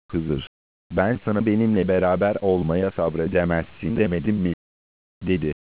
Hızır, ben sana benimle beraber olmaya sabredemezsin demedim mi? Dedi.